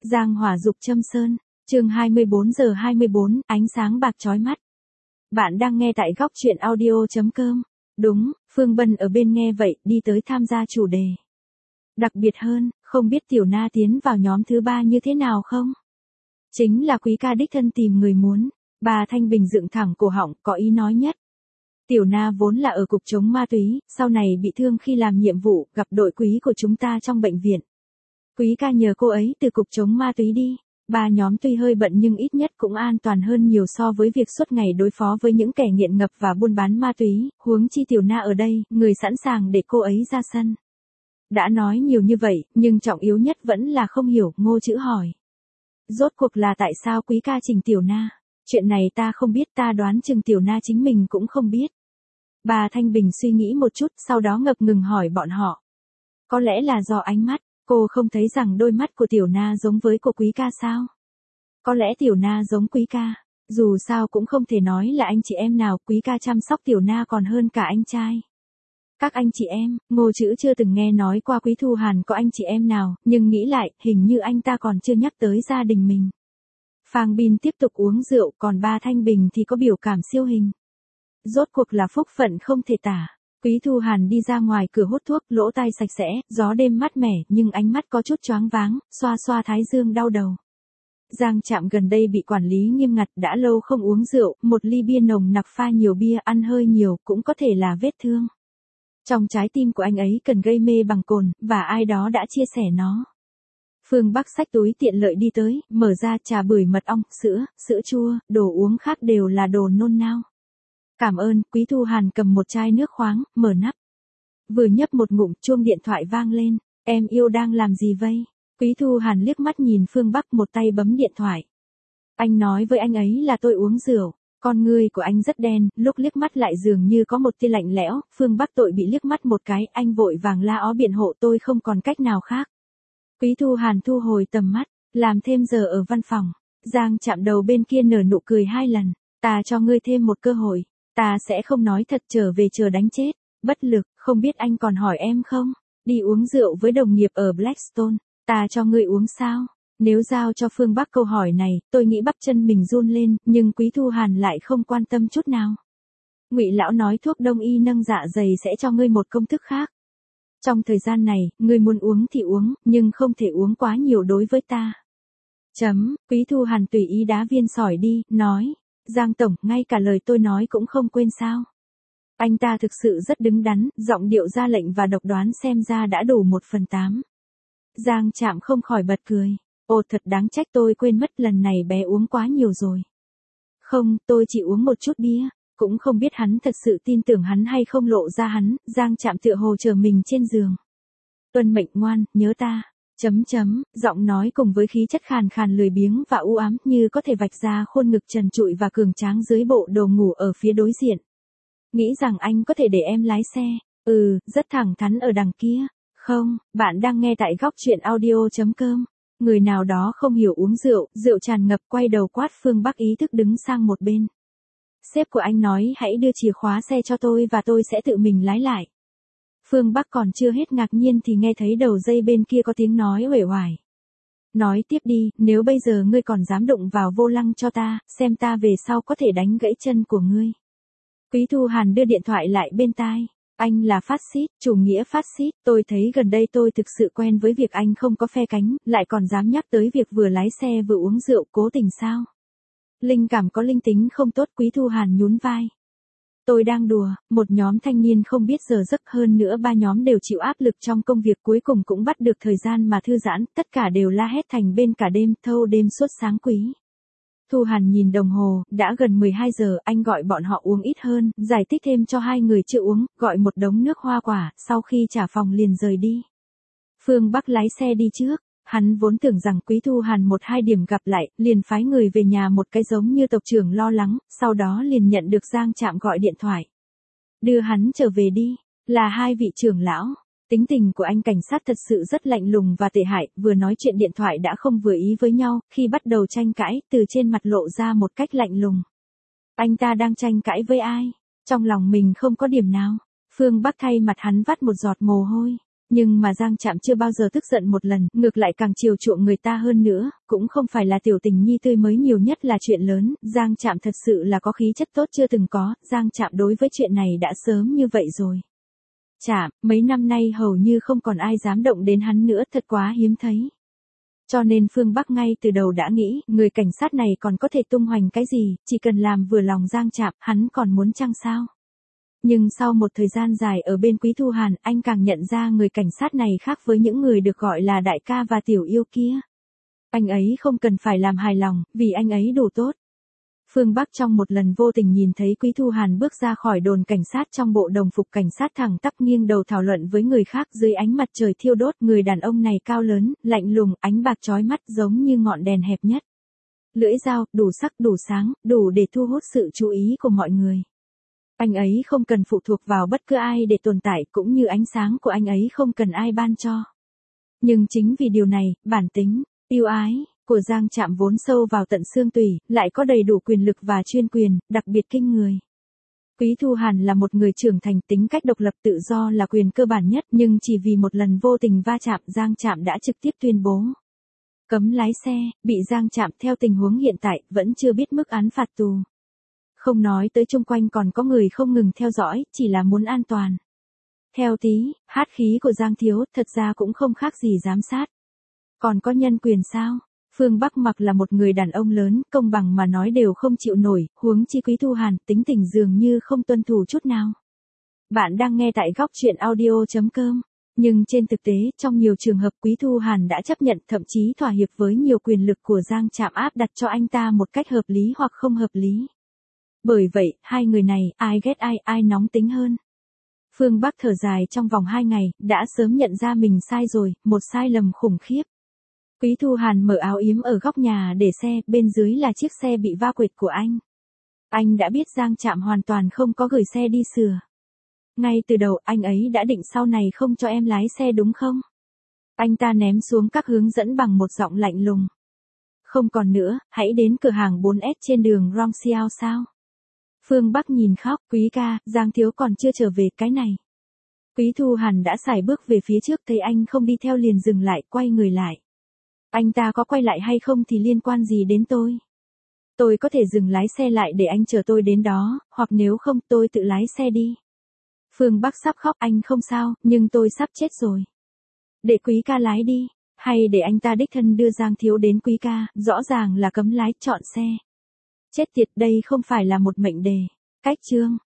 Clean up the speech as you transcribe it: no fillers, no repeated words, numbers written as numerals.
Giang hỏa dục châm sơn, chương 24:24, ánh sáng bạc chói mắt. Bạn đang nghe tại góc truyện audio.com. Đúng, Phương Bân ở bên nghe vậy, đi tới tham gia chủ đề. Đặc biệt hơn, không biết Tiểu Na tiến vào nhóm thứ 3 như thế nào không? Chính là Quý ca đích thân tìm người muốn. Bà Thanh Bình dựng thẳng cổ họng, có ý nói nhất. Tiểu Na vốn là ở cục chống ma túy, sau này bị thương khi làm nhiệm vụ, gặp đội quý của chúng ta trong bệnh viện. Quý ca nhờ cô ấy từ cục chống ma túy đi. Ba nhóm tuy hơi bận nhưng ít nhất cũng an toàn hơn nhiều so với việc suốt ngày đối phó với những kẻ nghiện ngập và buôn bán ma túy, huống chi Tiểu Na ở đây, người sẵn sàng để cô ấy ra sân. Đã nói nhiều như vậy, nhưng trọng yếu nhất vẫn là không hiểu, Ngô Chữ hỏi. Rốt cuộc là tại sao Quý ca trình Tiểu Na? Chuyện này ta không biết, ta đoán chừng Tiểu Na chính mình cũng không biết. Bà Thanh Bình suy nghĩ một chút, sau đó ngập ngừng hỏi bọn họ. Có lẽ là do ánh mắt, cô không thấy rằng đôi mắt của Tiểu Na giống với của Quý ca sao? Có lẽ Tiểu Na giống Quý ca, dù sao cũng không thể nói là anh chị em nào, Quý ca chăm sóc Tiểu Na còn hơn cả anh trai. Các anh chị em, Ngô Chữ chưa từng nghe nói qua Quý Thu Hàn có anh chị em nào, nhưng nghĩ lại, hình như anh ta còn chưa nhắc tới gia đình mình. Phang Bin tiếp tục uống rượu, còn ba Thanh Bình thì có biểu cảm siêu hình. Rốt cuộc là phúc phận không thể tả. Quý Thu Hàn đi ra ngoài cửa hút thuốc, lỗ tai sạch sẽ, gió đêm mát mẻ, nhưng ánh mắt có chút choáng váng, xoa xoa thái dương đau đầu. Giang Trạm gần đây bị quản lý nghiêm ngặt, đã lâu không uống rượu, một ly bia nồng nặc pha nhiều bia, ăn hơi nhiều, cũng có thể là vết thương. Trong trái tim của anh ấy cần gây mê bằng cồn, và ai đó đã chia sẻ nó. Phương Bắc xách túi tiện lợi đi tới, mở ra trà bưởi mật ong, sữa, sữa chua, đồ uống khác đều là đồ nôn nao. Cảm ơn, Quý Thu Hàn cầm một chai nước khoáng, mở nắp. Vừa nhấp một ngụm, chuông điện thoại vang lên. Em yêu đang làm gì vây? Quý Thu Hàn liếc mắt nhìn Phương Bắc, một tay bấm điện thoại. Anh nói với anh ấy là tôi uống rượu. Con ngươi của anh rất đen, lúc liếc mắt lại dường như có một tia lạnh lẽo. Phương Bắc tội bị liếc mắt một cái, anh vội vàng la ó biện hộ, tôi không còn cách nào khác. Quý Thu Hàn thu hồi tầm mắt, làm thêm giờ ở văn phòng. Giang Chạm đầu bên kia nở nụ cười 2 lần. Ta cho ngươi thêm một cơ hội. Ta sẽ không nói thật, trở về chờ đánh chết. Bất lực, không biết anh còn hỏi em không? Đi uống rượu với đồng nghiệp ở Blackstone. Ta cho ngươi uống sao? Nếu giao cho Phương Bắc câu hỏi này, tôi nghĩ bắp chân mình run lên, nhưng Quý Thu Hàn lại không quan tâm chút nào. Ngụy lão nói thuốc đông y nâng dạ dày sẽ cho ngươi một công thức khác. Trong thời gian này, ngươi muốn uống thì uống, nhưng không thể uống quá nhiều đối với ta. Quý Thu Hàn tùy ý đá viên sỏi đi, nói. Giang Tổng, ngay cả lời tôi nói cũng không quên sao. Anh ta thực sự rất đứng đắn, giọng điệu ra lệnh và độc đoán xem ra đã đủ 1/8. Giang Trạm không khỏi bật cười. Ồ, thật đáng trách, tôi quên mất, lần này bé uống quá nhiều rồi. Không, tôi chỉ uống một chút bia. Cũng không biết hắn thật sự tin tưởng hắn hay không, lộ ra hắn. Giang Trạm tựa hồ chờ mình trên giường. Tuân mệnh, ngoan, nhớ ta. Giọng nói cùng với khí chất khàn khàn lười biếng và u ám, như có thể vạch ra khuôn ngực trần trụi và cường tráng dưới bộ đồ ngủ ở phía đối diện. Nghĩ rằng anh có thể để em lái xe. Rất thẳng thắn ở đằng kia. Không, bạn đang nghe tại góc truyện audio.com. Người nào đó không hiểu uống rượu, rượu tràn ngập, quay đầu quát Phương Bắc, ý thức đứng sang một bên. Sếp của anh nói hãy đưa chìa khóa xe cho tôi và tôi sẽ tự mình lái lại. Phương Bắc còn chưa hết ngạc nhiên thì nghe thấy đầu dây bên kia có tiếng nói uể oải. Nói tiếp đi, nếu bây giờ ngươi còn dám đụng vào vô lăng cho ta, xem ta về sau có thể đánh gãy chân của ngươi. Quý Thu Hàn đưa điện thoại lại bên tai. Anh là phát xít, chủ nghĩa phát xít, tôi thấy gần đây tôi thực sự quen với việc anh không có phe cánh, lại còn dám nhắc tới việc vừa lái xe vừa uống rượu, cố tình sao? Linh cảm có linh tính không tốt. Quý Thu Hàn nhún vai. Tôi đang đùa, một nhóm thanh niên không biết giờ giấc, hơn nữa 3 nhóm đều chịu áp lực trong công việc, cuối cùng cũng bắt được thời gian mà thư giãn, tất cả đều la hét thành bên cả đêm, thâu đêm suốt sáng. Quý Thu Hàn nhìn đồng hồ, đã gần 12 giờ, anh gọi bọn họ uống ít hơn, giải thích thêm cho 2 người chưa uống, gọi một đống nước hoa quả, sau khi trả phòng liền rời đi. Phương Bắc lái xe đi trước. Hắn vốn tưởng rằng Quý Thu Hàn 1-2 điểm gặp lại, liền phái người về nhà một cái giống như tộc trưởng lo lắng, sau đó liền nhận được Giang Trạm gọi điện thoại. Đưa hắn trở về đi, là 2 vị trưởng lão. Tính tình của anh cảnh sát thật sự rất lạnh lùng và tệ hại, vừa nói chuyện điện thoại đã không vừa ý với nhau, khi bắt đầu tranh cãi, từ trên mặt lộ ra một cách lạnh lùng. Anh ta đang tranh cãi với ai? Trong lòng mình không có điểm nào. Phương Bắc thay mặt hắn vắt một giọt mồ hôi. Nhưng mà Giang Trạm chưa bao giờ tức giận một lần, ngược lại càng chiều chuộng người ta hơn nữa, cũng không phải là tiểu tình nhi tươi mới nhiều nhất là chuyện lớn, Giang Trạm thật sự là có khí chất tốt chưa từng có, Giang Trạm đối với chuyện này đã sớm như vậy rồi. Trạm, mấy năm nay hầu như không còn ai dám động đến hắn nữa, thật quá hiếm thấy. Cho nên Phương Bắc ngay từ đầu đã nghĩ, người cảnh sát này còn có thể tung hoành cái gì, chỉ cần làm vừa lòng Giang Trạm, hắn còn muốn chăng sao? Nhưng sau một thời gian dài ở bên Quý Thu Hàn, anh càng nhận ra người cảnh sát này khác với những người được gọi là đại ca và tiểu yêu kia. Anh ấy không cần phải làm hài lòng, vì anh ấy đủ tốt. Phương Bắc trong một lần vô tình nhìn thấy Quý Thu Hàn bước ra khỏi đồn cảnh sát trong bộ đồng phục cảnh sát thẳng tắp nghiêng đầu thảo luận với người khác dưới ánh mặt trời thiêu đốt. Người đàn ông này cao lớn, lạnh lùng, ánh bạc chói mắt giống như ngọn đèn hẹp nhất. Lưỡi dao, đủ sắc, đủ sáng, đủ để thu hút sự chú ý của mọi người. Anh ấy không cần phụ thuộc vào bất cứ ai để tồn tại, cũng như ánh sáng của anh ấy không cần ai ban cho. Nhưng chính vì điều này, bản tính, yêu ái của Giang Trạm vốn sâu vào tận xương tủy, lại có đầy đủ quyền lực và chuyên quyền, đặc biệt kinh người. Quý Thu Hàn là một người trưởng thành, tính cách độc lập tự do là quyền cơ bản nhất, nhưng chỉ vì một lần vô tình va chạm, Giang Trạm đã trực tiếp tuyên bố cấm lái xe, bị Giang Trạm theo tình huống hiện tại, vẫn chưa biết mức án phạt tù. Không nói tới chung quanh còn có người không ngừng theo dõi, chỉ là muốn an toàn. Theo tí, hát khí của Giang Thiếu, thật ra cũng không khác gì giám sát. Còn có nhân quyền sao? Phương Bắc Mặc là một người đàn ông lớn, công bằng mà nói đều không chịu nổi, huống chi Quý Thu Hàn, tính tình dường như không tuân thủ chút nào. Bạn đang nghe tại góc truyện audio.com. Nhưng trên thực tế, trong nhiều trường hợp Quý Thu Hàn đã chấp nhận, thậm chí thỏa hiệp với nhiều quyền lực của Giang Trạm áp đặt cho anh ta một cách hợp lý hoặc không hợp lý. Bởi vậy, hai người này, ai ghét ai, ai nóng tính hơn. Phương Bắc thở dài trong vòng 2 ngày, đã sớm nhận ra mình sai rồi, một sai lầm khủng khiếp. Quý Thu Hàn mở áo yếm ở góc nhà để xe, bên dưới là chiếc xe bị va quệt của anh. Anh đã biết Giang Trạm hoàn toàn không có gửi xe đi sửa. Ngay từ đầu, anh ấy đã định sau này không cho em lái xe đúng không? Anh ta ném xuống các hướng dẫn bằng một giọng lạnh lùng. Không còn nữa, hãy đến cửa hàng 4S trên đường Rongxiao sao? Phương Bắc nhìn khóc, Quý ca, Giang Thiếu còn chưa trở về, cái này. Quý Thu Hàn đã sải bước về phía trước, thấy anh không đi theo liền dừng lại, quay người lại. Anh ta có quay lại hay không thì liên quan gì đến tôi? Tôi có thể dừng lái xe lại để anh chờ tôi đến đó, hoặc nếu không tôi tự lái xe đi. Phương Bắc sắp khóc, anh không sao, nhưng tôi sắp chết rồi. Để Quý ca lái đi, hay để anh ta đích thân đưa Giang Thiếu đến Quý ca, rõ ràng là cấm lái, chọn xe. Chết tiệt, đây không phải là một mệnh đề. Cách chương.